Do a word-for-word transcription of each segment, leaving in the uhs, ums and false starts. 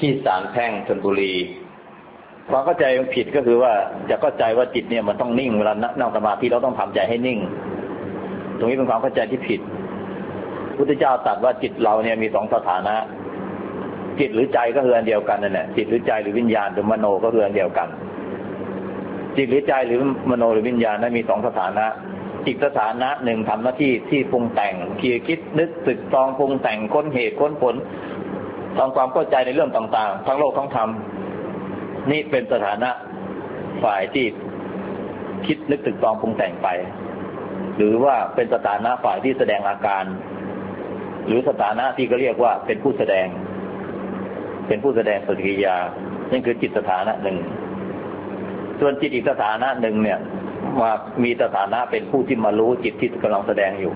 ที่ศาลแพ่งชลบุรีความเข้าใจผิดก็คือว่าจะเข้าใจว่าจิตเนี่ยมันต้องนิ่งเวลานั่งสมาธิเราต้องทำใจให้นิ่งตรงนี้เป็นความเข้าใจที่ผิดพุทธเจ้าตรัสว่าจิตเราเนี่ยมีสองสถานะจิตหรือใจก็คืออันเดียวกันนั่นแหละจิตหรือใจหรือวิญญาณหรือมโนก็คืออันเดียวกันจิตหรือใจหรือมโนหรือวิญญาณนั้นมีสองสถานะจิตสถานะหนึ่งทำหน้าที่ที่ปรุงแต่งคิดนึกตึกตองปรุงแต่งค้นเหตุค้นผลทำความเข้าใจในเรื่องต่างๆทั้งโลกทั้งธรรมนี่เป็นสถานะฝ่ายที่คิดนึกตึกตองปรุงแต่งไปหรือว่าเป็นสถานะฝ่ายที่แสดงอาการหรือสถานะที่ก็เรียกว่าเป็นผู้แสดงเป็นผู้แสดงปฏิกิริยานั่นคือจิตสถานะหนึ่งส่วนจิตอีกสถานะหนึ่งเนี่ยมามีสถานะเป็นผู้ที่มารู้จิตที่กำลังแสดงอยู่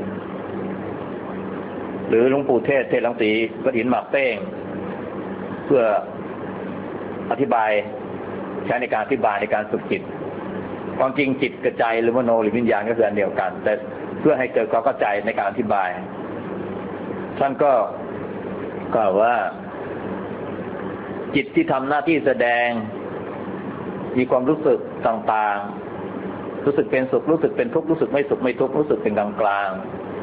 หรือหลวงปู่เทศเทศรังสีกฐินหมากเป้งเพื่ออธิบายใช้ในการอธิบายในการฝึกจิตความจริงจิตกับใจหรือมโนหรือวิญญาณก็คืออันเดียวกันแต่เพื่อให้เกิดความเข้าใจในการอธิบายท่านก็กล่าวว่าจิตที่ทำหน้าที่แสดงมีความรู้สึกต่างๆรู้สึกเป็นสุขรู้สึกเป็นทุกข์รู้สึกไม่สุขไม่ทุกข์รู้สึกเป็นกลางกลาง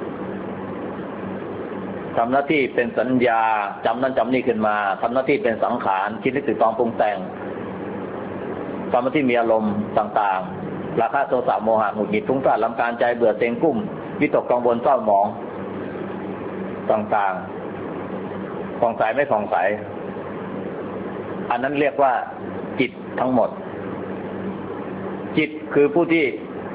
ทำหน้าที่เป็นสัญญาจำนั้นจำนี่ขึ้นมาทำหน้าที่เป็นสังขารคิดนึกตึกตองปรุงแต่งทำหน้าที่มีอารมณ์ต่างๆราคะโทสะโมหะหงุดหงิดฟุ้งซ่านรำคาญใจเบื่อเซ็งกุ้มวิตกกังวลเศร้าหมองต่างๆผ่องใสไม่ผ่องใสอันนั้นเรียกว่าจิตทั้งหมดจิตคือผู้ที่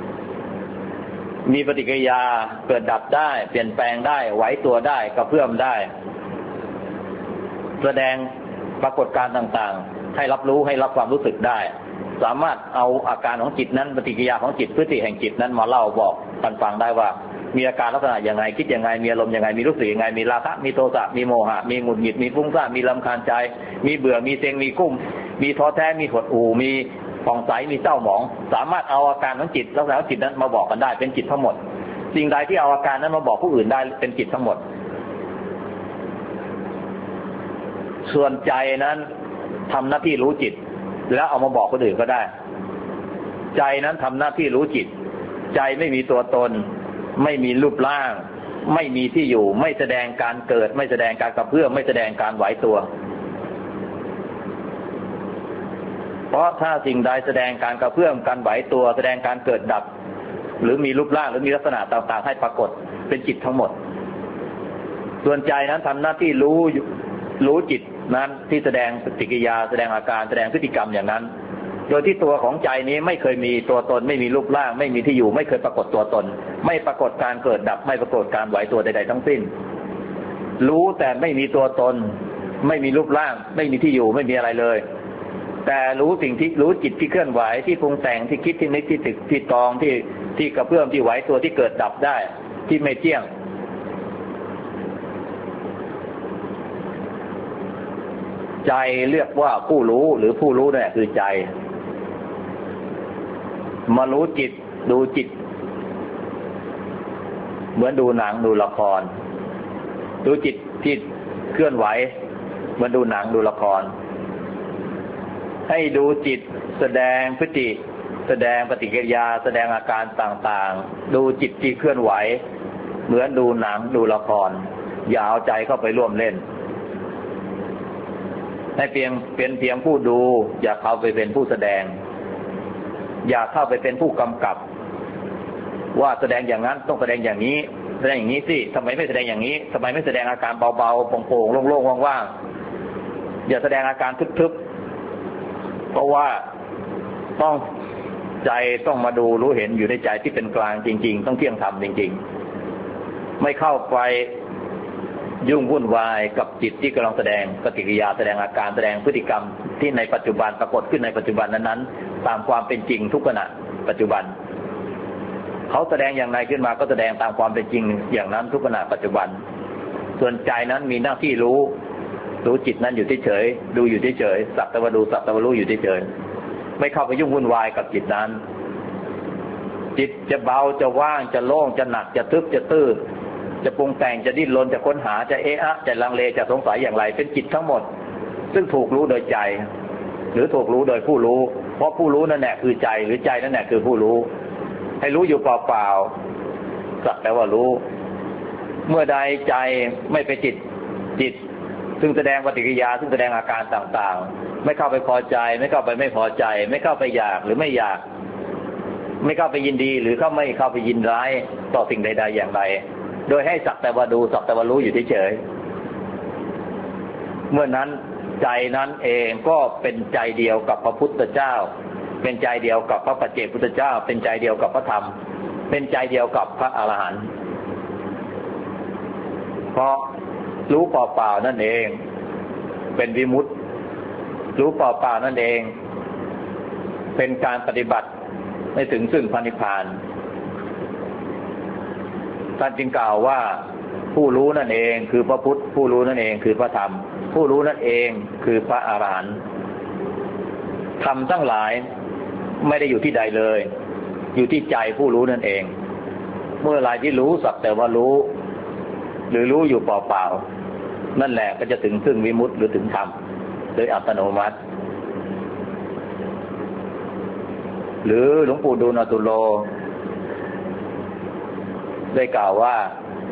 มีปฏิกิริยาเกิดดับได้เปลี่ยนแปลงได้ไหวตัวได้กระเพื่อมได้แสดงปรากฏการณ์ต่างๆให้รับรู้ให้รับความรู้สึกได้สามารถเอาอาการของจิตนั้นปฏิกิริยาของจิตพฤติแห่งจิตนั้นมาเล่าบอกกันฟังได้ว่ามีอาการลักษณะอย่างไรคิดอย่างไรมีอารมณ์อย่างไรมีรู้สึกอย่างไรมีราคะมีโทสะมีโมหะมีหงุดหงิดมีฟุ้งซ่านมีรำคาญใจมีเบื่อมีเซ็งมีกุ้มมีท้อแท้มีหดหู่มีผ่องใสมีเศร้าหมองสามารถเอาอาการของจิตลักษณะของจิตนั้นมาบอกกันได้เป็นจิตทั้งหมดสิ่งใดที่เอาอาการนั้นมาบอกผู้อื่นได้เป็นจิตทั้งหมดส่วนใจนั้นทำหน้าที่รู้จิตแล้วเอามาบอกคนอื่นก็ได้ใจนั้นทำหน้าที่รู้จิตใจไม่มีตัวตนไม่มีรูปร่างไม่มีที่อยู่ไม่แสดงการเกิดไม่แสดงการกระเพื่อมไม่แสดงการไหวตัวเพราะถ้าสิ่งใดแสดงการกระเพื่อมการไหวตัวแสดงการเกิดดับหรือมีรูปร่างหรือมีลักษณะต่างๆให้ปรากฏเป็นจิตทั้งหมดส่วนใจนั้นทำหน้าที่รู้รู้จิตนั้นที่แสดงปฏิกิริยาแสดงอาการแสดงพฤติกรรมอย่างนั้นโดยที่ตัวของใจนี้ไม่เคยมีตัวตนไม่มีรูปร่างไม่มีที่อยู่ไม่เคยปรากฏตัวตนไม่ปรากฏการเกิดดับไม่ปรากฏการไหวตัวใดๆทั้งสิ้นรู้แต่ไม่มีตัวตนไม่มีรูปร่างไม่มีที่อยู่ไม่มีอะไรเลยแต่รู้สิ่งที่รู้จิตที่เคลื่อนไหวที่ปรุงแต่งที่คิดที่นึกที่ตึกที่ตองที่ที่กระเพื่อมที่ไหวตัวที่เกิดดับได้ที่ไม่เที่ยงใจเรียกว่าผู้รู้หรือผู้รู้เนี่ยคือใจมารู้จิตดูจิตเหมือนดูหนังดูละครดูจิตที่เคลื่อนไหวเหมือนดูหนังดูละครให้ดูจิตแสดงพฤติแสดงปฏิกิริยาแสดงอาการต่างๆดูจิตที่เคลื่อนไหวเหมือนดูหนังดูละครอย่าเอาใจเข้าไปร่วมเล่นให้เพียงเป็นเพียงผู้ดูอย่าเข้าไปเป็นผู้แสดงอย่าเข้าไปเป็นผู้กำกับว่าแสดงอย่างนั้นต้องแสดงอย่างนี้แสดงอย่างนี้สิทำไมไม่แสดงอย่างนี้ทำไมไม่แสดงอาการเบาๆโปร่งๆโล่งๆว่างๆอย่าแสดงอาการทึบๆเพราะว่าต้องใจต้องมาดูรู้เห็นอยู่ในใจที่เป็นกลางจริงๆต้องเที่ยงธรรมจริงๆไม่เข้าไปยุ่งวุ่นวายกับจิตที่กำลังแสดงปฏิกิริยาแสดงอาการแสดงพฤติกรรมที่ในปัจจุบันปรากฏขึ้นในปัจจุบันนั้นๆตามความเป็นจริงทุกขณะปัจจุบันเขาแสดงอย่างไรขึ้นมาก็แสดงตามความเป็นจริงอย่างนั้นทุกขณะปัจจุบันส่วนใจนั้นมีหน้าที่รู้รู้จิตนั้นอยู่เฉยๆดูอยู่เฉยๆสักแต่ว่าดูสักแต่ว่ารู้อยู่เฉยๆไม่เข้าไปยุ่งวุ่นวายกับจิตนั้นจิตจะเบาจะว่างจะโล่งจะหนักจะทึบจะตื้อจะปรุงแต่งจะดิ้นรนจะค้นหาจะเอะอะจะลังเลจะสงสัยอย่างไรเป็นจิตทั้งหมดซึ่งถูกรู้โดยใจหรือถูกรู้โดยผู้รู้เพราะผู้รู้นั่นแหละคือใจหรือใจนั่นแหละคือผู้รู้ให้รู้อยู่เปล่าๆสักแต่ว่ารู้เมื่อใดใจไม่ไปจิตจิตซึ่งแสดงปฏิกิริยาซึ่งแสดงอาการต่างๆไม่เข้าไปพอใจไม่เข้าไปไม่พอใจไม่เข้าไปอยากหรือไม่อยากไม่เข้าไปยินดีหรือเข้าไม่เข้าไปยินร้ายต่อสิ่งใดๆอย่างใดโดยให้สักแต่ว่าดูสักแต่ว่ารู้อยู่เฉยๆเมื่อนั้นใจนั้นเองก็เป็นใจเดียวกับพระพุทธเจ้าเป็นใจเดียวกับพระปัจเจกพุทธเจ้าเป็นใจเดียวกับพระธรรมเป็นใจเดียวกับพระอรหันต์เพราะรู้เปล่าๆนั่นเองเป็นวิมุตติรู้เปล่าๆนั่นเองเป็นการปฏิบัติให้ถึงซึ่งพระนิพพานท่านจึงกล่าวว่าผู้รู้นั่นเองคือพระพุทธผู้รู้นั่นเองคือพระธรรมผู้รู้นั่นเองคือพระอรหันต์ธรรมทั้งหลายไม่ได้อยู่ที่ใดเลยอยู่ที่ใจผู้รู้นั่นเองเมื่อไรที่รู้สักแต่ว่ารู้หรือรู้อยู่เปล่าๆนั่นแหละก็จะถึงซึ่งวิมุตติหรือถึงธรรมโดยอัตโนมัติหรือหลวงปู่ดูลย์อตุโลได้กล่าวว่า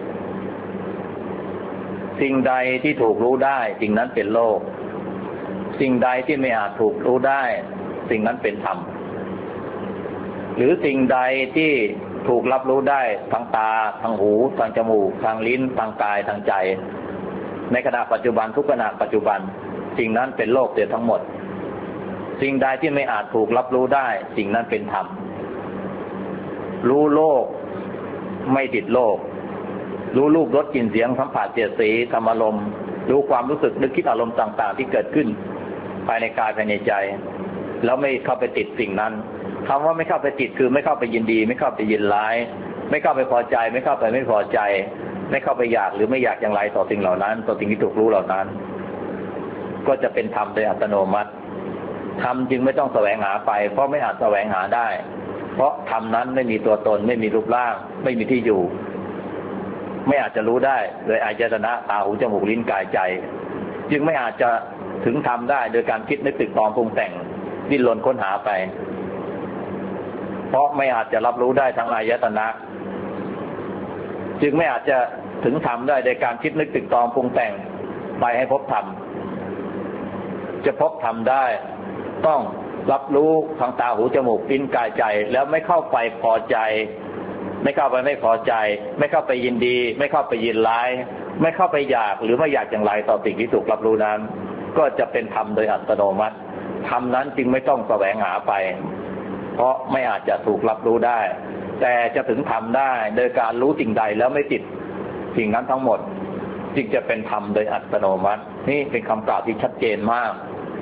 สิ่งใดที่ถูกรู้ได้สิ่งนั้นเป็นโลกสิ่งใดที่ไม่อาจถูกรู้ได้สิ่งนั้นเป็นธรรมหรือสิ่งใดที่ถูกรับรู้ได้ทางตาทางหูทางจมูกทางลิ้นทางกายทางใจในขณะปัจจุบันทุกขณะปัจจุบันสิ่งนั้นเป็นโลกเสียทั้งหมดสิ่งใดที่ไม่อาจถูกรับรู้ได้สิ่งนั้นเป็นธรรมรู้โลกไม่ติดโลกรู้รูปรสกลิ่นเสียงสัมผัสเสียดสีธรรมอารมณ์รู้ความรู้สึกนึกคิดอารมณ์ต่างๆที่เกิดขึ้นภายในกายภายในใจแล้วไม่เข้าไปติดสิ่งนั้นคำว่าไม่เข้าไปติดคือไม่เข้าไปยินดีไม่เข้าไปยินร้ายไม่เข้าไปพอใจไม่เข้าไปไม่พอใจไม่เข้าไปอยากหรือไม่อยากอย่างไรต่อสิ่งเหล่านั้นต่อสิ่งที่ถูกรู้เหล่านั้นก็จะเป็นธรรมโดยอัตโนมัติธรรมจึงไม่ต้องแสวงหาไปเพราะไม่อาจแสวงหาได้เพราะธรรมนั้นไม่มีตัวตนไม่มีรูปร่างไม่มีที่อยู่ไม่อาจจะรู้ได้โดยอายตนะตาหูจมูกลิ้นกายใจจึงไม่อาจจะถึงธรรมได้โดยการคิดนึกตึกตรองปรุงแต่งดิ้นรนค้นหาไปเพราะไม่อาจจะรับรู้ได้ทั้งอายตนะจึงไม่อาจจะถึงธรรมได้โดยการคิดนึกตึกตรองปรุงแต่งไปให้พบธรรมจะพบธรรมได้ต้องรับรู้ทางตาหูจมูกลิ้นกายใจแล้วไม่เข้าไปพอใจไม่เข้าไปไม่พอใจไม่เข้าไปยินดีไม่เข้าไปยินร้ายไม่เข้าไปอยากหรือไม่อยากอย่างไรต่อสิ่งที่ถูกรับรู้นั้นก็จะเป็นธรรมโดยอัตโนมัติธรรมนั้นจึงไม่ต้องแสวงหาไปเพราะไม่อาจจะถูกรับรู้ได้แต่จะถึงธรรมได้โดยการรู้สิ่งใดแล้วไม่ติดสิ่งนั้นทั้งหมดจึงจะเป็นธรรมโดยอัตโนมัตินี่เป็นคำกล่าวที่ชัดเจนมาก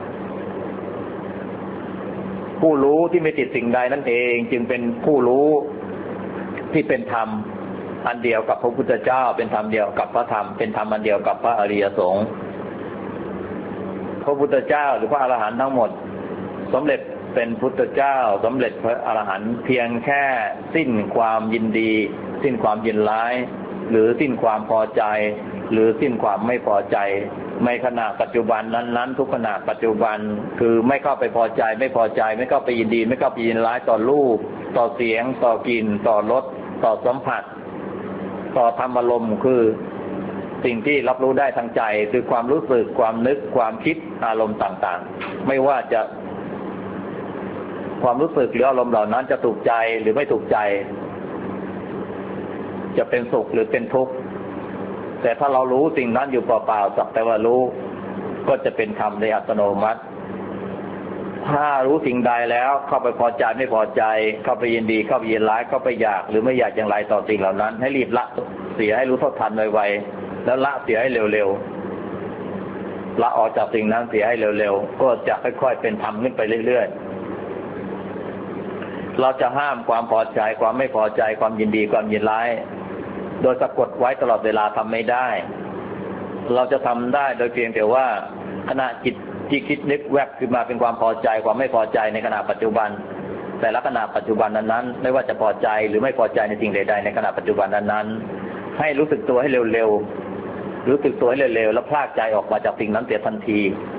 ผู้รู้ที่ไม่ติดสิ่งใดนั่นเองจึงเป็นผู้รู้ที่เป็นธรรมอันเดียวกับพระพุทธเจ้าเป็นธรรมเดียวกับพระธรรมเป็นธรรมอันเดียวกับพระอริยสงฆ์พระพุทธเจ้าหรือพระอรหันต์ทั้งหมดสำเร็จเป็นพุทธเจ้าสำเร็จพระอรหันต์เพียงแค่สิ้นความยินดีสิ้นความยินร้ายหรือสิ้นความพอใจหรือสิ้นความไม่พอใจในขณะปัจจุบันนั้นๆทุกขณะปัจจุบันคือไม่เข้าไปพอใจไม่พอใจไม่เข้าไปยินดีไม่เข้าไปยินร้ายต่อรูปต่อเสียงต่อกลิ่นต่อรสต่อสัมผัสต่อธรรมอารมณ์คือสิ่งที่รับรู้ได้ทางใจคือความรู้สึกความนึกความคิดอารมณ์ต่างๆไม่ว่าจะความรู้สึกหรืออารมณ์เหล่านั้นจะถูกใจหรือไม่ถูกใจจะเป็นสุขหรือเป็นทุกข์แต่ถ้าเรารู้สิ่งนั้นอยู่เปล่าๆสักแต่ว่ารู้ก็จะเป็นธรรมโดยอัตโนมัติถ้ารู้สิ่งใดแล้วเข้าไปพอใจไม่พอใจเข้าไปยินดีเข้าไปยินร้ายเข้าไปอยากหรือไม่อยากอย่างไรต่อสิ่งเหล่านั้นให้รีบละเสียให้รู้เท่าทันไวๆแล้วละเสียให้เร็วๆละออกจากสิ่งนั้นเสียให้เร็วๆก็จะค่อยๆเป็นธรรมขึ้นไปเรื่อยๆเราจะห้ามความพอใจความไม่พอใจความยินดีความยินร้ายโดยสะกดไว้ตลอดเวลาทำไม่ได้เราจะทำได้โดยเพียงแต่ว่าขณะจิตที่คิดนึกแวบขึ้นมาเป็นความพอใจความไม่พอใจในขณะปัจจุบันแต่ละขณะปัจจุบันนั้นๆไม่ว่าจะพอใจหรือไม่พอใจในสิ่งใดๆในขณะปัจจุบันนั้นๆให้รู้สึกตัวให้เร็วๆรู้สึกตัวให้เร็วๆแล้วพลากใจออกมาจากสิ่งนั้นเสียทันที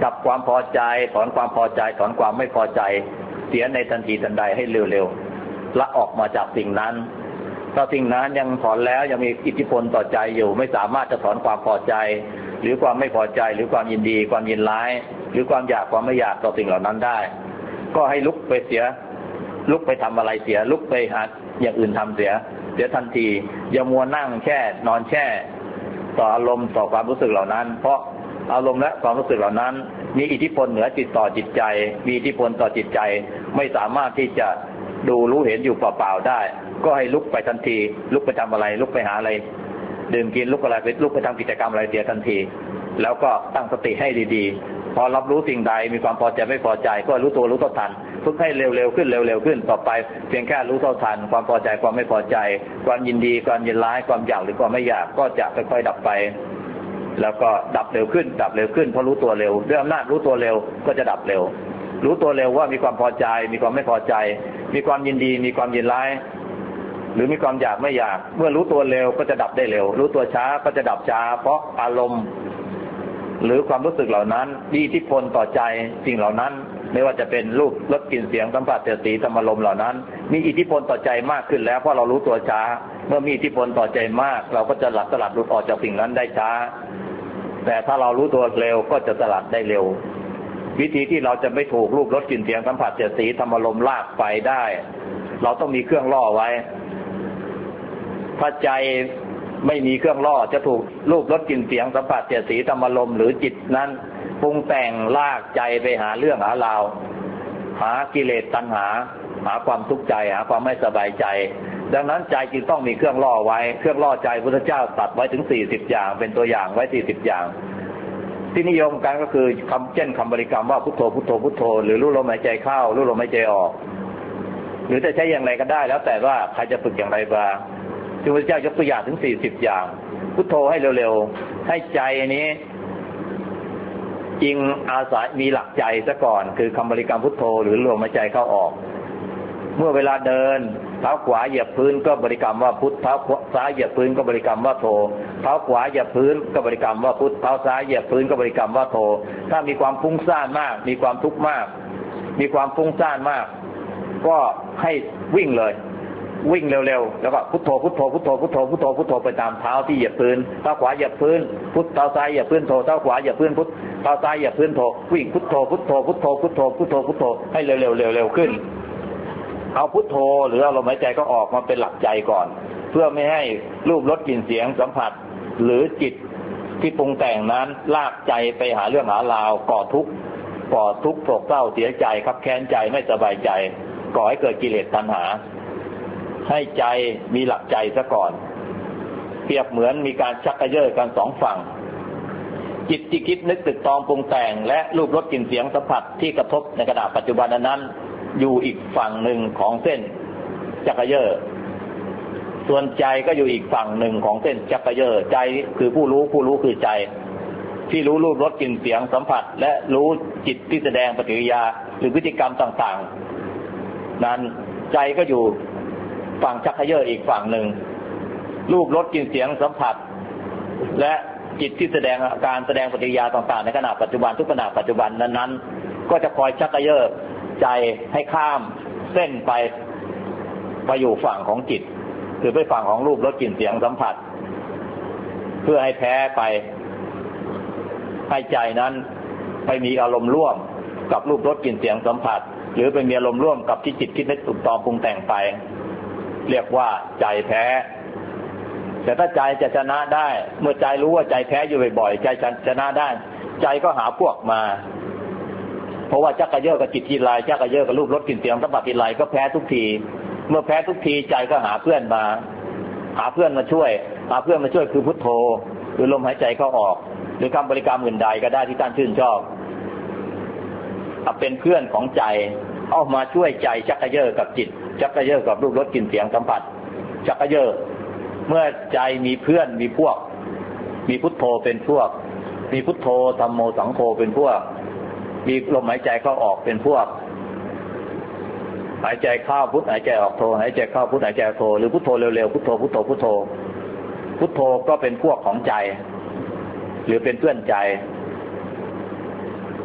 ดับความพอใจถอนความพอใจถอนความไม่พอใจเสียในทันทีทันใดให้เร็วๆละออกมาจากสิ่งนั้นถ้าสิ่งนั้นยังถอนแล้วยังมีอิทธิพลต่อใจอยู่ไม่สามารถจะถอนความพอใจหรือความไม่พอใจหรือความยินดีความยินร้ายหรือความอยากความไม่อยากต่อสิ่งเหล่านั้นได้ก็ให้ลุกไปเสียลุกไปทำอะไรเสียลุกไปหาอย่างอื่นทำเสียเสียทันทีอย่ามัวนั่งแช่นอนแช่ต่ออารมณ์ต่อความรู้สึกเหล่านั้นเพราะอารมณ์และความรู้สึกเหล่านั้นมีอิทธิพลเหนือจิตต่อจิตใจมีอิทธิพลต่อจิตใจไม่สามารถที่จะดูรู้เห็นอยู่เปล่าๆได้ก็ให้ลุกไปทันทีลุกไปทำอะไรลุกไปหาอะไรดื่มกินลุกอะไรไปลุกไปทำกิจกรรมอะไรเสียทันทีแล้วก็ตั้งสติให้ดีๆพอรับรู้สิ่งใดมีความพอใจไม่พอใจก็รู้ตัวรู้เท่าทันฝึกให้เร็วๆขึ้นเร็วๆขึ้นต่อไปเพียงแค่รู้เท่าทันความพอใจความไม่พอใจความยินดีความยินร้ายความอยากหรือความไม่อยากก็จะค่อยๆดับไปแล้วก็ดับเร็วขึ้นดับเร็วขึ้นเพราะรู้ตัวเร็วด้วยอำนาจรู้ตัวเร็วก็จะดับเร็วรู้ตัวเร็วว่ามีความพอใจมีความไม่พอใจมีความยินดีมีความยินร้ายหรือมีความอยากไม่อยากเมื่อรู้ตัวเร็วก็จะดับได้เร็วรู้ตัวช้าก็จะดับช้าเพราะอารมณ์หรือความรู้สึกเหล่านั้นมีอิทธิพลต่อใจสิ่งเหล่านั้นไม่ว่าจะเป็นรูปรสกลิ่นเสียงสัมผัสเสียดสีธรรมารมณ์เหล่านั้นมีอิทธิพลต่อใจมากขึ้นแล้วเพราะเรารู้ตัวช้าเมื่อมีอิทธิพลต่อใจมากเราก็จะหลัดสลัดหลุดออกจากสิ่งนั้นได้ช้าแต่ถ้าเรารู้ตัวเร็วก็จะสลัดได้เร็ววิธีที่เราจะไม่ถูกรูปรสกลิ่นเสียงสัมผัสเสียดสีธรรมารมณ์ลากไปได้เราต้องมีเครื่องล่อไว้ถ้าใจไม่มีเครื่องล่อจะถูกรูปรสกลิ่นเสียงสัมผัสเสียดสีธรรมารมณ์หรือจิตนั้นปรุงแต่งลากใจไปหาเรื่องหาราวหากิเลสตัณหาหาความทุกข์ใจหาความไม่สบายใจดังนั้นใจจึงต้องมีเครื่องล่อไว้เครื่องล่อใจพุทธเจ้าตัดไว้ถึงสี่สิบอย่างเป็นตัวอย่างไว้สี่สิบอย่างที่นิยมกันก็คือคำเช่นคำบริกรรมว่าพุทโธพุทโธพุทโธหรือรู้ลมหายใจเข้ารู้ลมหายใจออกหรือจะใช้อย่างไรก็ได้แล้วแต่ว่าใครจะฝึกอย่างไรบ้างที่พระเจ้ายกตัวอย่างถึงสี่สิบอย่างพุทโธให้เร็วๆให้ใจนี้จริงอาศัยมีหลักใจซะก่อนคือคำบริกรรมพุทโธหรือลมหายใจเข้าออกเมื่อเวลาเดินเท้าขวาเหยียบพื้นก็บริกรรมว่าพุทเท้าซ้ายเหยียบพื้นก็บริกรรมว่าโธเท้าขวาเหยียบพื้นก็บริกรรมว่าพุทเท้าซ้ายเหยียบพื้นก็บริกรรมว่าโธถ้ามีความฟุ้งซ่านมากมีความทุกข์มากมีความฟุ้งซ่านมากก็ให้วิ่งเลยวิ่งเร็วๆแล้วก็พุทโธพุทโธพุทโธพุทโธพุทโธพุทโธไปตามเท้าที่เหยียบพื้นเท้าขวาเหยียบพื้นพุทเท้าซ้ายเหยียบพื้นโธเท้าขวาเหยียบพื้นพุทเท้าซ้ายเหยียบพื้นโธวิ่งพุทโธพุทโธพุทโธพุทโธพุทโธพุทโธให้เร็วๆเร็วๆขึ้นเอาพุทโธหรือเอาลมหายใจก็ออกมาเป็นหลักใจก่อนเพื่อไม่ให้รูปรสกลิ่นเสียงสัมผัสหรือจิตที่ปรุงแต่งนั้นลากใจไปหาเรื่องหาราวก่อทุกข์ก่อทุกข์โศกเศร้าเสียใจคับแค้นใจไม่สบายใจก่อให้เกิดกิเลสตัณหาให้ใจมีหลักใจซะก่อนเปรียบเหมือนมีการชักกระเยาะกันสองฝั่งจิตที่คิดนึกตึกตองปรุงแต่งและรูปรสกลิ่นเสียงสัมผัสที่กระทบในขณะปัจจุบันนั้นอยู่อีกฝั่งหนึ่งของเส้นชักกระเยาะส่วนใจก็อยู่อีกฝั่งหนึ่งของเส้นชักกระเยาะใจคือผู้รู้ผู้รู้คือใจที่รู้รูปรสกลิ่นเสียงสัมผัสและรู้จิตที่แสดงปฏิกิริยาหรือพฤติกรรมต่างๆนั้นใจก็อยู่ฝั่งชักกระเยาะอีกฝั่งหนึ่งรูปรสกลิ่นเสียงสัมผัสและจิตที่แสดงอาการแสดงปฏิกิริยาต่างๆในขณะปัจจุบันทุกขณะปัจจุบันนั้นๆก็จะคอยชักกระเยาะใจให้ข้ามเส้นไปไปอยู่ฝั่งของจิตคือไปฝั่งของรูปรสกลิ่นเสียงสัมผัสเพื่อให้แพ้ไปให้ใจนั้นไปมีอารมณ์ร่วมกับรูปรสกลิ่นเสียงสัมผัสหรือไปมีอารมณ์ร่วมกับที่จิตคิดนึกตึกตองปรุงแต่งไปเรียกว่าใจแพ้แต่ถ้าใจจะชนะได้เมื่อใจรู้ว่าใจแพ้อยู่บ่อยๆใจชนะได้ใจก็หาพวกมาเพราะว่าชักกระเยาะกับจิตทีไรชักกระเยาะกับรูปรสกลิ่นเสียงสัมผัสทีไรก็แพ้ทุกทีเมื่อแพ้ทุกทีใจก็หาเพื่อนมาหาเพื่อนมาช่วยหาเพื่อนมาช่วยคือพุทโธหรือลมหายใจเข้าออกหรือคำบริกรรมอื่นใดก็ได้ที่ท่านชื่นชอบเอาเป็นเพื่อนของใจเอามาช่วยใจชักกระเยาะกับจิตชักกระเยาะกับรูปรสกลิ่นเสียงสัมผัสชักกระเยาะเมื่อใจมีเพื่อนมีพวกมีพุทโธเป็นพวกมีพุทโธธัมโมสังโฆเป็นพวกมีลมหายใจเข้าออกเป็นพวกหายใจเข้าพุทหายใจออกโธหายใจเข้าพุทหายใจออกโธหรือพุทโธเร็วๆพุทโธพุทโธพุทโธพุทโธก็เป็นพวกของใจหรือเป็นเพื่อนใจ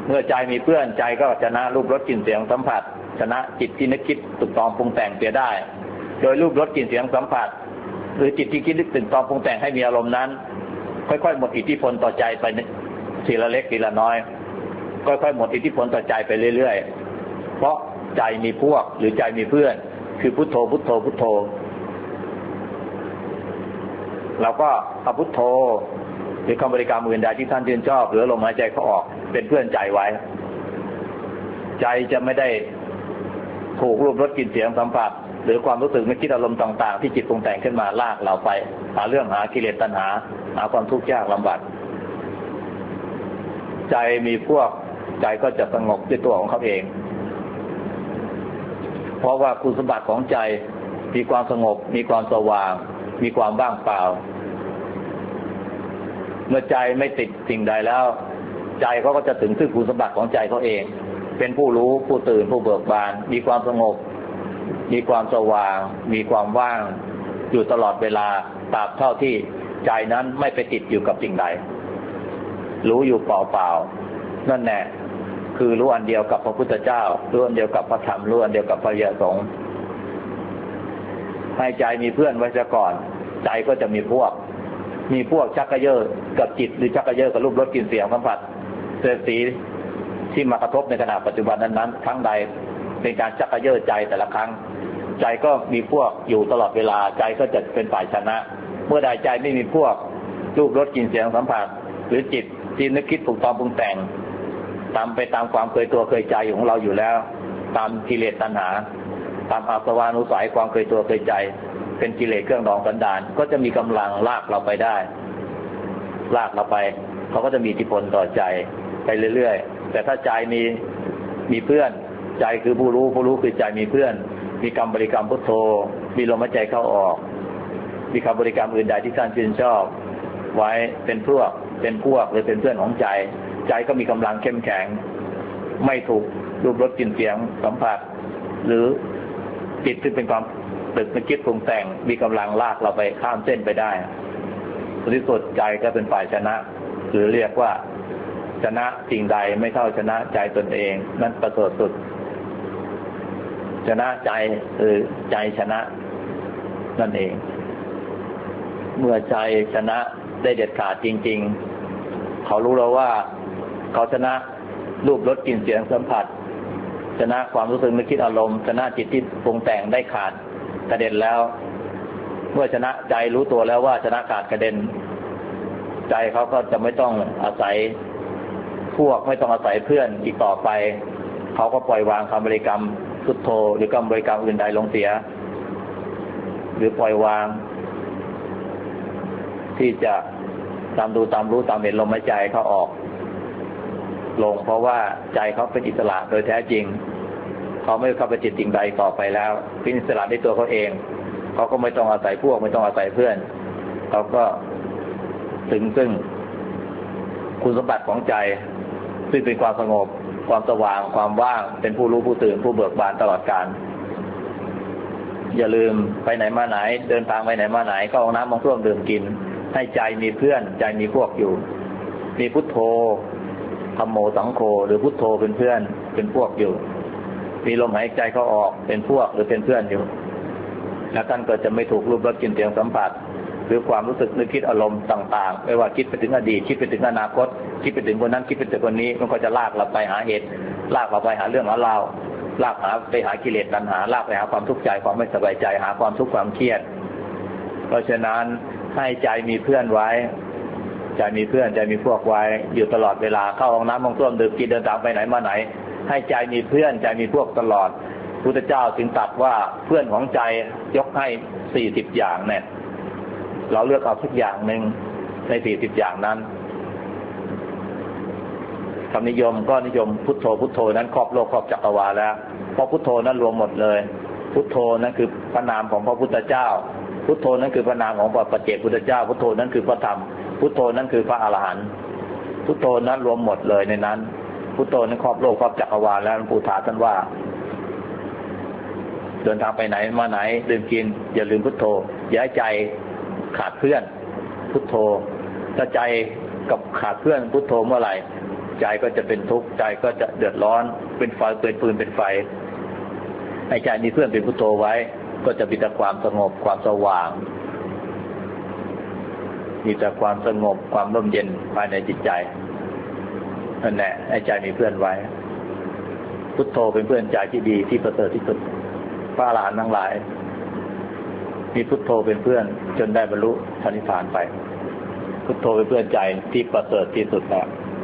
เมื่อใจมีเพื่อนใจก็ชนะรูปรสกลิ่นเสียงสัมผัสชนะจิตที่นึกคิดตึกตองปรุงแต่งเสียได้โดยรูปรสกลิ่นเสียงสัมผัสหรือจิตที่คิดนึกตึกตองปรุงแต่งให้มีอารมณ์นั้นค่อยๆหมดอิทธิพลต่อใจไปทีละเล็กทีละน้อยค่อยๆหมดอิทธิพลต่อใจไปเรื่อยๆเพราะใจมีพวกหรือใจมีเพื่อนคือพุทโธพุทโธพุทโธเราก็เอาพุทโธหรือคำบริกรรมอื่นใดที่ท่านชื่นชอบหรือลมหายใจเขาออกเป็นเพื่อนใจไว้ใจจะไม่ได้ถูกรูปรสกลิ่นเสียงสัมผัสหรือความรู้สึกนึกคิดอารมณ์ต่างๆที่จิตปรุงแต่งขึ้นมาลากเราไปหาเรื่องหากิเลสตัณหาหาความทุกข์ยากลำบากใจมีพวกใจก็จะสงบด้วยตัวของเขาเองเพราะว่าคุณสมบัติของใจมีความสงบมีความสว่างมีความว่างเปล่าเมื่อใจไม่ติดสิ่งใดแล้วใจเขาก็จะถึงซึ่งคุณสมบัติของใจเขาเองเป็นผู้รู้ผู้ตื่นผู้เบิกบานมีความสงบมีความสว่างมีความว่างอยู่ตลอดเวลาตราบเท่าที่ใจนั้นไม่ไปติดอยู่กับสิ่งใดรู้อยู่เปล่าๆนั่นแหละคือรู้อันเดียวกับพระพุทธเจ้ารู้อันเดียวกับพระธรรมรู้อันเดียวกับพระอริยสงฆ์ให้ใจมีเพื่อนไว้ซะก่อนใจก็จะมีพวกมีพวกชักกระเยาะกับจิตหรือชักกระเยาะกับรูปรสกลิ่นเสียงสัมผัสเสียสีที่มากระทบในขณะปัจจุบันนั้นๆครั้งใดเป็นการชักกระเยาะใจแต่ละครั้งใจก็มีพวกอยู่ตลอดเวลาใจก็จะเป็นฝ่ายชนะเมื่อใดใจไม่มีพวกรูปรสกลิ่นเสียงสัมผัสหรือจิตที่นึกคิดปรุงแต่งปรุงแต่งตามไปตามความเคยตัวเคยใจของเราอยู่แล้วตามกิเลสตัณหาตามอาสวะอนุสัยความเคยตัวเคยใจเป็นกิเลสเครื่องดองสันดานก็จะมีกำลังลากเราไปได้ลากเราไปเขาก็จะมีอิทธิพลต่อใจไปเรื่อยๆแต่ถ้าใจมีมีเพื่อนใจคือผู้รู้ผู้รู้คือใจมีเพื่อนมีกรรมบริกรรมพุทโธมีลมหายใจเข้าออกมีคำบริกรรมอื่นใดที่ท่านชื่นชอบไว้เป็นพวกเป็นพวกหรือเป็นเพื่อนของใจใจก็มีกำลังเข้มแข็งไม่ถูกรูปรสกลิ่นเสียงสัมผัสหรือจิตที่เป็นความตึกนึกคิดปรุงแต่งมีกำลังลากเราไปข้ามเส้นไปได้ในที่สุดใจก็เป็นฝ่ายชนะหรือเรียกว่าชนะสิ่งใดไม่เท่าชนะใจตนเองนั้นประเสริฐสุดชนะใจหรือใจชนะนั่นเองเมื่อใจชนะได้เด็ดขาดจริงๆเขารู้แล้วว่าเขาชนะรูปรสกลิ่นเสียงสัมผัสชนะความรู้สึกนึกคิดอารมณ์ชนะจิตที่ปรุงแต่งได้ขาดกระเด็นแล้วเมื่อชนะใจรู้ตัวแล้วว่าชนะขาดกระเด็นใจเขาก็จะไม่ต้องอาศัยพวกไม่ต้องอาศัยเพื่อนอีกต่อไปเขาก็ปล่อยวางคำบริกรรมพุทโธหรือคำบริกรรมอื่นใดลงเสียหรือปล่อยวางที่จะตามดูตามรู้ตามเห็นลมหายใจเขาออกลงเพราะว่าใจเขาเป็นอิสระโดยแท้จริงเขาไม่เข้าไปจิตสิ่งใดต่อไปแล้วเป็นอิสระในตัวเขาเองเขาก็ไม่ต้องอาศัยพวกไม่ต้องอาศัยเพื่อนเขาก็ถึงซึ่งคุณสมบัติของใจซึ่งเป็นความสงบความสว่างความว่างเป็นผู้รู้ผู้ตื่นผู้เบิกบานตลอดกาลอย่าลืมไปไหนมาไหนเดินทางไปไหนมาไหนก็เอาน้ำมองส้วมดื่มกินให้ใจมีเพื่อนใจมีพวกอยู่มีพุทโธธัมโมสังโฆหรือพุทโธเป็นเพื่อนเป็นพวกอยู่มีลมหายใจเข้าออกเป็นพวกหรือเป็นเพื่อนอยู่แล้วท่านก็จะไม่ถูกรูปรสกลิ่นเสียงสัมผัสหรือความรู้สึกนึกคิดอารมณ์ต่างๆไม่ว่าคิดไปถึงอดีตคิดไปถึงอนาคตคิดไปถึงคนนั้นคิดไปถึงคนนี้มันก็จะลากเราไปหาเหตุลากเราไปหาเรื่องหาราวลากหาไปหากิเลสตัณหาลากไปหาความทุกข์ใจความไม่สบายใจหาความทุกข์ความเครียดเพราะฉะนั้นให้ใจมีเพื่อนไว้ใจมีเพื่อนใจมีพวกไว้อยู่ตลอดเวลาเข้าห้องน้ำห้องส้วมดื่มกินเดินทางไปไหนมาไหนให้ใจมีเพื่อนใจมีพวกตลอดพุทธเจ้าจึงตรัสว่าเพื่อนของใจยกให้สี่สิบอย่างเนี่ยเราเลือกเอาทุกอย่างหนึ่งในสี่สิบอย่างนั้นคำนิยมก็นิยมพุทโธพุทโธนั้นครอบโลกครอบจักรวาลแล้วเพราะพุทโธนั้นรวมหมดเลยพุทโธนั้นคือพระนามของพระพุทธเจ้าพุทโธนั้นคือพระนามของพระปัจเจกพุทธเจ้าพุทโธนั้นคือพระธรรมพุทโธนั้นคือพระอรหันต์พุทโธนั้นรวมหมดเลยในนั้นพุทโธนั้นครอบโลกครอบจักรวาลแล้วหลวงปู่ถาท่านว่าเดินทางไปไหนมาไหนดื่มกินอย่าลืมพุทโธอย่าให้ใจขาดเพื่อนพุทโธถ้าใจกับขาดเพื่อนพุทโธเมื่อไหร่ใจก็จะเป็นทุกข์ใจก็จะเดือดร้อนเป็นไฟเป็นฟืนเป็นไฟให้ใจมีเพื่อนเป็นพุทโธไว้ก็จะมีแต่ความสงบความสว่างมีแต่ความสงบความร่มเย็นภายในจิตใจนั่นแหละให้ใจมีเพื่อนไว้พุทโธเป็นเพื่อนใจที่ดีที่ประเสริฐที่สุดพระอรหันต์ทั้งหลายมีพุทโธเป็นเพื่อนจนได้บรรลุพระนิพพานไปพุทโธเป็นเพื่อนใจที่ประเสริฐที่สุดแล้ว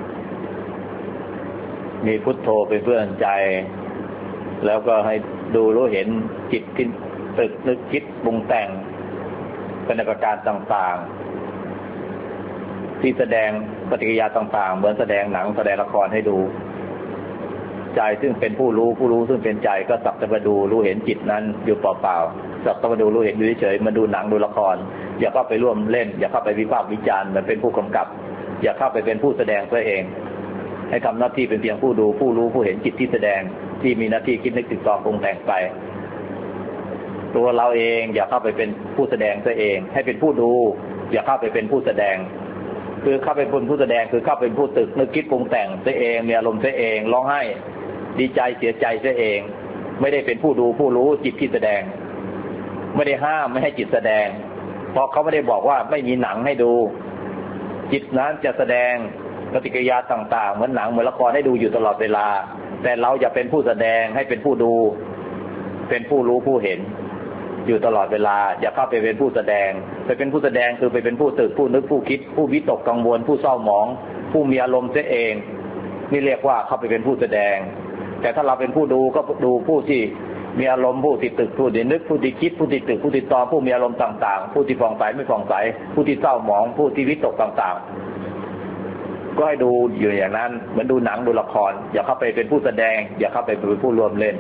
มีพุทโธเป็นเพื่อนใจแล้วก็ให้ดูรู้เห็นจิตที่ตึกนึกคิดปรุงแต่งเป็นประการต่างๆที่แสดงปฏิกิริยาต่างๆเหมือนแสดงหนังแสดงละครให้ดูใจซึ่งเป็นผู้รู้ผู้รู้ซึ่งเป็นใจก็สักแต่มาดูรู้เห็นจิตนั้นอยู่เปล่าๆสักแต่มาดูรู้เห็นอยู่เฉยๆมาดูหนังดูละครอย่าเข้าไปร่วมเล่นอย่าเข้าไปวิพากษ์วิจารณ์มันเป็นผู้กำกับอย่าเข้าไปเป็นผู้แสดงตัวเองให้ทำหน้าที่เป็นเพียงผู้ดูผู้รู้ผู้เห็นจิตที่แสดงที่มีหน้าที่คิดนึกตึกตองปรุงแต่งไปตัวเราเองอย่าเข้าไปเป็นผู้แสดงตัวเองให้เป็นผู้ดูอย่าเข้าไปเป็นผู้แสดงคือเข้าไปเป็นผู้แสดงคือเข้าเป็นผู้ตึกนึกคิดปรุงแต่งตัวเองมีอารมณ์ตัวเองร้องไห้ดีใจเสียใจตัวเองไม่ได้เป็นผู้ดูผู้รู้จิตที่แสดงไม่ได้ห้ามไม่ให้จิตแสดงเพราะเขาไม่ได้บอกว่าไม่มีหนังให้ดูจิตนั้นจะแสดงปฏิกิริยาต่างๆเหมือนหนังเหมือนละครให้ดูอยู่ตลอดเวลาแต่เราอย่าเป็นผู้แสดงให้เป็นผู้ดูเป็นผู้รู้ผู้เห็นอยู่ตลอดเวลาอย่าเข้าไปเป็นผู้แสดงไปเป็นผู้แสดงคือไปเป็นผู้ตึกผู้นึกผู้คิดผู้วิตกกังวลผู้เศร้าหมองผู้มีอารมณ์เสียเองนี่เรียกว่าเข้าไปเป็นผู้แสดงแต่ถ้าเราเป็นผู้ดูก็ดูผู้ที่มีอารมณ์ผู้ที่ตึกผู้ที่นึกผู้ที่คิดผู้ที่ตึกผู้ที่ตอผู้มีอารมณ์ต่างๆผู้ที่ผ่องใสไม่ผ่องใสผู้ที่เศร้าหมองผู้ที่วิตกต่างๆก็ให้ดูอยู่อย่างนั้นเหมือนดูหนังดูละครอย่าเข้าไปเป็นผู้แสดงอย่าเข้าไปเป็นผู้ร่วมเล่น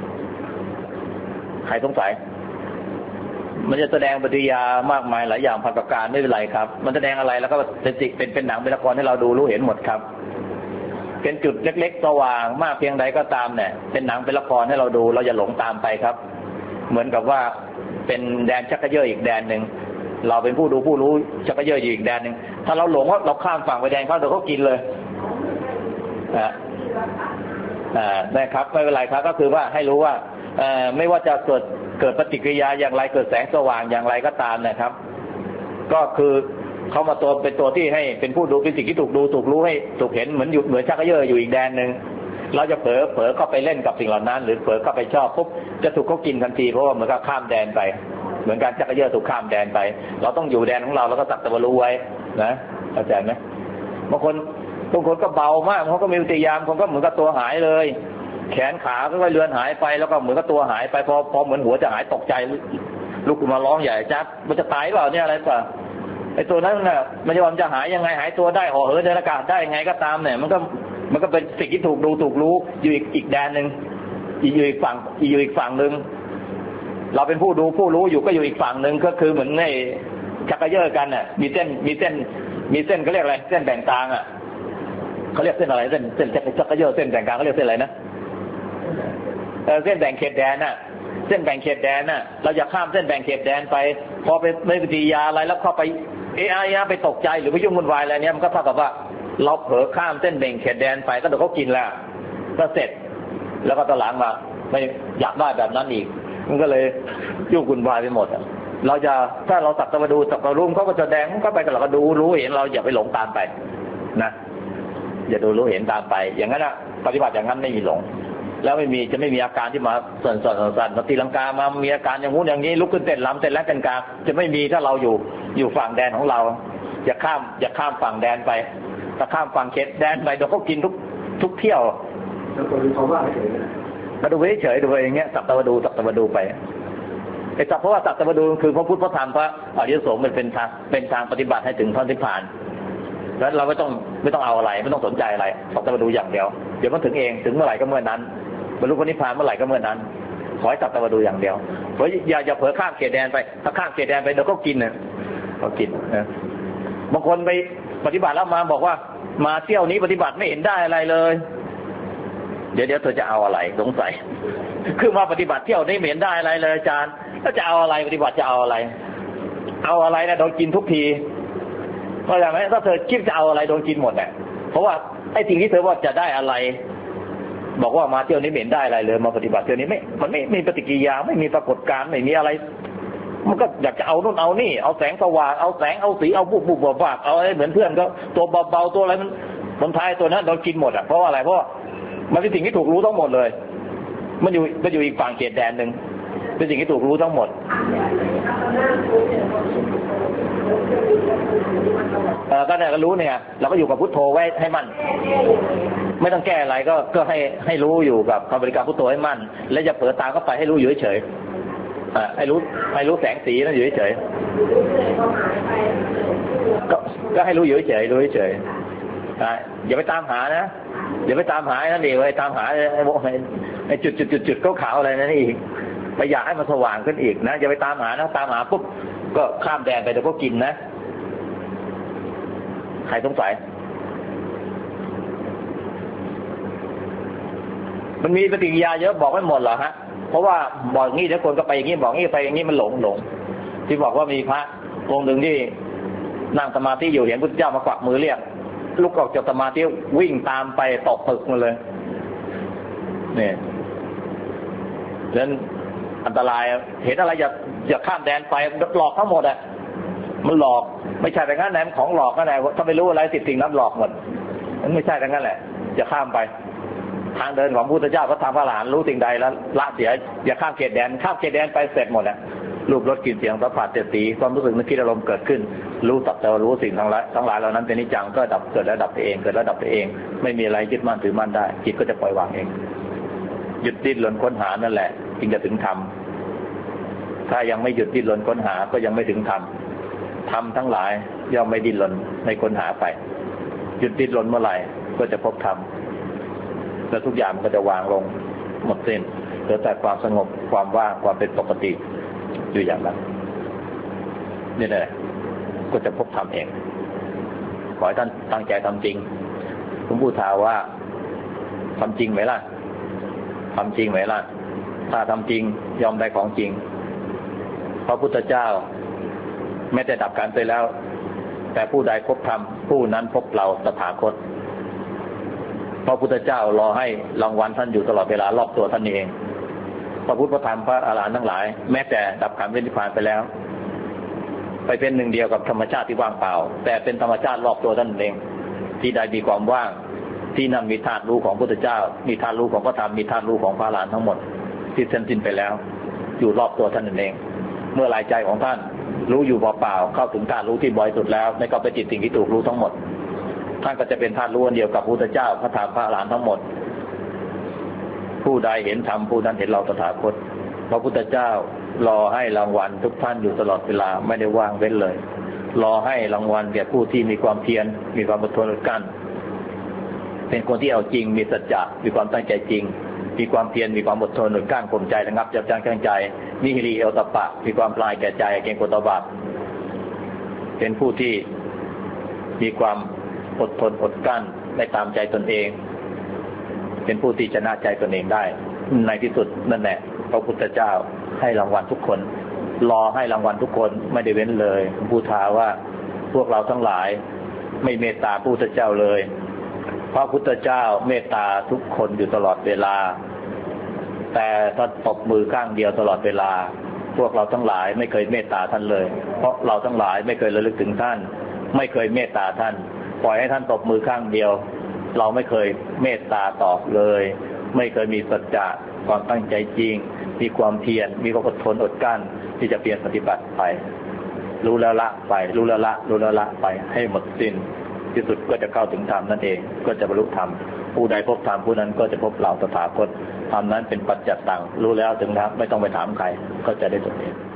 ใครสงสัยมันจะแสดงปฏิกิริยามากมายหลายอย่างพันประการไม่เป็นไรครับมันแสดงอะไรแล้วก็เป็นจิตเป็นเป็นหนังเป็นละครให้เราดูรู้เห็นหมดครับเป็นจุดเล็กๆสว่างมากเพียงใดก็ตามเนี่ยเป็นหนังเป็นละครให้เราดูเราอย่าหลงตามไปครับเหมือนกับว่าเป็นแดนชักกระเยอะอีกแดนหนึ่งเราเป็นผู้ดูผู้รู้ชักกระเยอะอยู่อีกแดนหนึ่งถ้าเราหลงว่าเราข้ามฝั่งไปแดนเขาเดี๋ยวเขากินเลยอ่าอ่านะครับไม่เป็นไรครับก็คือว่าให้รู้ว่าไม่ว่าจะเกิดเกิดปฏิกิริยาอย่างไรเกิดแสงสว่างอย่างไรก็ตามนะครับก็คือเขามาตัวเป็นตัวที่ให้เป็นผู้ดูเป็นสิ่งที่ถูกดูถูกรู้ให้ถูกเห็นเหมือนอยู่เหมือนชักกระเยอะอยู่อีกแดนหนึ่งเราจะเผลอเผลอเข้าไปเล่นกับสิ่งเหล่านั้นหรือเผลอเข้าไปชอบปุ๊บจะถูกเขากินทันทีเพราะว่าเหมือนกับข้ามแดนไปเหมือนการชักกระเยอะถูกข้ามแดนไปเราต้องอยู่แดนของเราแล้วก็สักแต่ว่ารู้ไว้นะเข้าใจไหมบางคนบางคนก็เบามากเขาก็มีปฏิกิริยาบางคนก็เหมือนกับตัวหายเลยแขนขาก็ค่อยเลือนหายไปแล้วก็เหมือนกับตัวหายไปพอพอเหมือนหัวจะหายตกใจลุกขึ้นมาร้องใหญ่จัดมันจะตายเปล่าเนี่ยอะไรเปล่าไอ้ตัวนั้นน่ะมันจะมันจะหายยังไงหายตัวได้ห่อเหินในอากาศได้ยังไงก็ตามเนี่ยมันก็มันก็เป็นสิ่งที่ถูกดูถูกรู้อยู่อีกอีกแดนหนึ่งอยู่อีกฝั่งอยู่อีกฝั่งหนึ่งเราเป็นผู้ดูผู้รู้อยู่ก็อยู่อีกฝั่งหนึ่งก็คือเหมือนในชักกระเยอะกันน่ะมีเส้นมีเส้นมีเส้นเขาเรียกอะไรเส้นแบ่งกลางอ่ะเขาเรียกเส้นอะไรเส้นเส้นชักกระเยอะเส้นแบ่งกลางเขาเรียกเส้นอะไรนะเส้นแบ่งเขตแดนน่ะเส้นแบ่งเขตแดนน่ะเราอยากข้ามเส้นแบ่งเขตแดนไปพอไปไม่ปฏิกิริยาอะไรแล้วเข้าไปเอไอไปตกใจหรือไปยุ่งวุ่นวายอะไรเนี้ยมันก็เท่ากับว่าเราเผลอข้ามเส้นแบ่งเขตแดนไปก็โดนเขากินแล้วก็เสร็จแล้วก็ตอนหลังมาไม่อยากได้แบบนั้นอีกมันก็เลยยุ่งวุ่นวายไปหมดเราจะถ้าเราสักตะวันดูสักตะรุ่มเขาก็จะแดงก็ไปกันเราก็ดูรู้เห็นเราอย่าไปหลงตามไปนะอย่าดูรู้เห็นตามไปอย่างนั้นนะปฏิบัติอย่างนั้นไม่มีหลงแล้วไม่มีจะไม่มีอาการที่มาส่วนส่วนสั่นมาตีลังกามามีอาการอย่างงู้นอย่างนี้ลุกขึ้นเต้นรำเต้นแล้วเต้นกาจะไม่มีถ้าเราอยู่อยู่ฝั่งแดนของเราอย่าข้ามอย่าข้ามฝั่งแดนไปถ้าข้ามฝั่งเขตแดนไปเดี๋ยวเขากินทุกทุกเที่ยวแล้วก็ดูเขาว่าเฉยมาดูเฉยดูไปอย่างเงี้ยสักตะวันดูสักตะวันดูไปไอ้สักเพราะว่าสักตะวันดูคือพระพุทธพระธรรมพระอริยสงฆ์มันเป็นทางเป็นทางปฏิบัติให้ถึงพระนิพพานแล้วเราไม่ต้องไม่ต้องเอาอะไรไม่ต้องสนใจอะไรสักตะวันดูอย่างเดียวเดี๋ยวมันถึงเองถึงเมื่อไหร่ก็เมื่อนั้นบรรลุพระนิพพานเมื่อไหร่ก็เมื่อนั้นขอให้สักตะวันดูอย่างเดียวเพราะอย่าอย่าเผลอข้ามเขตแดนไปถ้าข้ามเขตแดนไปเดี๋ยวก็กินเนี่ยเขากินนะบางคนไปปฏิบัติแล้วมาบอกว่ามาเที่ยวนี้ปฏิบัติไม่เห็นได้อะไรเลยเดี๋ยวเดี๋ยวเธอจะเอาอะไรสงสัยคือมาปฏิบัติเที่ยวนี้ไม่เห็นได้อะไรเลยอาจารย์แล้วจะเอาอะไรปฏิบัติจะเอาอะไรเอาอะไรนะโดนกินทุกทีก็อย่างไรถ้าเธอคิดจะเอาอะไรโดนกินหมดแหละเพราะว่าไอ้สิ่งที่เธอว่าจะได้อะไรบอกว่ามาเที่ยวนี้ไม่เห็นได้อะไรเลยมาปฏิบัติเที่ยวนี้ไม่มันไม่มีปฏิกิริยาไม่มีปรากฏการณ์ไม่มีอะไรมันก็อยากจะเอาโน่นเอานี่เอาแสงสว่างเอาแสงเอาสีเอาบุบบุบบบากเอาอะไรเหมือนเพื่อนก็ตัวเบาๆตัวอะไรมันผลท้ายตัวนั้นโดนกินหมดอ่ะเพราะอะไรเพราะมันเป็นสิ่งที่ถูกรู้ทั้งหมดเลยมันอยู่มันอยู่อีกฝั่งเขตแดนหนึ่งเป็นสิ่งที่ถูกรู้ทั้งหมดเออก็เนี่ยก็รู้เนี่ยเราก็อยู่กับพุทโธไว้ให้มั่นไม่ต้องแก้อะไรก็ก็ให้ให้รู้อยู่กับคำบริกรรมพุทโธให้มั่นแล้วจะเปิดตาเข้าไปให้รู้อยู่เฉยอ่าให้รู้ให้รู้แสงสีนั่นอยู่เฉยก็ก็ให้รู้อยู่เฉยรู้เฉยอ่าอย่าไปตามหานะอย่าไปตามหานั่นเองไปตามหาไอ้โมไอ้จุดจุดจุดจุดขาวอะไรนั่นอีกไปอยากให้มันสว่างขึ้นอีกนะอย่าไปตามหานะตามหาปุ๊บก็ข้ามแดนไปเดี๋ยวก็กินนะใครสงสัยมันมีปฏิกิริยาเยอะบอกไม่หมดหรอฮะเพราะว่าบอกงี้เดี๋ยวคนก็ไปอย่างนี้บอกงี้ไปอย่างนี้มันหลงหลงที่บอกว่ามีพระองค์หนึ่งที่นั่งสมาธิอยู่เห็นพุทธเจ้ามากวักมือเรียกลุกออกจากสมาธิวิ่งตามไปตกตึกมาเลยเนี่ยฉะนั้นอันตรายเห็นอะไรอย่าอย่าข้ามแดนไปหลอกทั้งหมดอ่ะมันหลอกไม่ใช่แต่งั้นแหละของหลอกนั่นแหละถ้าไม่รู้อะไรติดสิ่งนั้นหลอกหมดมันไม่ใช่แต่งั้นแหละอย่าข้ามไปทางเดินของพุทธเจ้าพระธรรมพระอรหันต์รู้สิ่งใดแล้วละเสียอย่าข้ามเขตแดนข้ามเขตแดนไปเสร็จหมดอ่ะรูปรสกลิ่นเสียงสัมผัสเจตสีความรู้สึกนึกคิดอารมณ์เกิดขึ้นรู้สักแต่ว่ารู้สิ่งทั้งหลายทั้งหลายเหล่านั้นเป็นนิจจังก็ดับเกิดแล้วดับไปเองเกิดแล้วดับไปเองไม่มีอะไรยึดมั่นถือมั่นได้จิตก็จะปล่อยวางเองหยุดดิ้นรนค้นหานั่นแหละจึงจะถึงธรรมถ้ายังไม่หยุดดิ้นรนค้นหาก็ยังไม่ถึงธรรมธรรมทั้งหลายย่อมไม่ดิ้นรนในค้นหาไปหยุดดิ้นรนเมื่อไหร่ก็จะพบธรรมแล้วทุกอย่างก็จะวางลงหมดสิ้นเหลือแต่ความสงบความว่างความเป็นปกติอยู่อย่างนั้นนี่แหละก็จะพบธรรมเองขอให้ท่านตั้งใจทำจริงผมพูดถามว่าทำจริงไหมล่ะทำจริงไหมล่ะถ้าทำจริงยอมได้ของจริงพระพุทธเจ้าแม้แต่ดับขันไปแล้วแต่ผู้ใดพบธรรมผู้นั้นพบเราตถาคตพระพุทธเจ้ารอให้รางวัลท่านอยู่ตลอดเวลารอบตัวท่านเองพระพุทธพระธรรมพระอรหันต์ทั้งหลายแม้แต่ดับขันเป็นนิพพานไปแล้วไปเป็นหนึ่งเดียวกับธรรมชาติที่ว่างเปล่าแต่เป็นธรรมชาติรอบตัวท่านเองที่ใดมีความว่างที่นั่นมีธาตุรู้ของพุทธเจ้ามีธาตุรู้ของพระธรรมมีธาตุรู้ของพระอรหันต์ทั้งหมดที่สิ้นสิ้นไปแล้วอยู่รอบตัวท่านเองเมื่อลายใจของท่านรู้อยู่เปล่าๆเข้าถึงธาตุรู้ที่บริสุทธิ์แล้วไม่ก็ไปจิตสิ่งที่ถูกรู้ทั้งหมดท่านก็จะเป็นธาตุรู้อันเดียวกับพระพุทธเจ้าพระธรรมพระอรหันต์ทั้งหมดผู้ใดเห็นธรรมผู้นั้นเห็นเราตถาคตพระพุทธเจ้ารอให้รางวัลทุกท่านอยู่ตลอดเวลาไม่ได้ว่างเว้นเลยรอให้รางวัลแก่ผู้ที่มีความเพียรมีความอดทนอดกลั้นเป็นคนที่เอาจริงมีสัจจะมีความตั้งใจจริงมีความเพียรมีความอดทนอดกลั้นข่มใจระงับยับยั้งชั่งใจนิฮิริโอตปะมีความปลายแก่ใจเกรงกลัวต่อบาปเป็นผู้ที่มีความอดทนอดกลั้นไม่ตามใจตนเองเป็นผู้ที่ชนะใจตนเองได้ในที่สุดนั่นแหละพระพุทธเจ้าให้รางวัลทุกคนรอให้รางวัลทุกคนไม่ได้เว้นเลยผู้ท้าว่าพวกเราทั้งหลายไม่เมตตาพระพุทธเจ้าเลยพระพุทธเจ้าเมตตาทุกคนอยู่ตลอดเวลาแต่ท่านตบมือข้างเดียวตลอดเวลาพวกเราทั้งหลายไม่เคยเมตตาท่านเลยเพราะเราทั้งหลายไม่เคยระลึกถึงท่านไม่เคยเมตตาท่านปล่อยให้ท่านตบมือข้างเดียวเราไม่เคยเมตตาตอบเลยไม่เคยมีสัจจะความตั้งใจจริงมีความเพียรมีความอดทนอดกลั้นที่จะเปลี่ยนปฏิบัติไปรู้แล้วละไปรู้แล้วละรู้แล้วละไปให้หมดสิ้นที่สุดก็จะเข้าถึงธรรมนั่นเองก็จะบรรลุธรรมผู้ใดพบธรรมผู้นั้นก็จะพบเราตถาคตธรรมนั้นเป็นปัจจัตตังรู้แล้วถึงแล้วไม่ต้องไปถามใครก็จะได้ตนเอง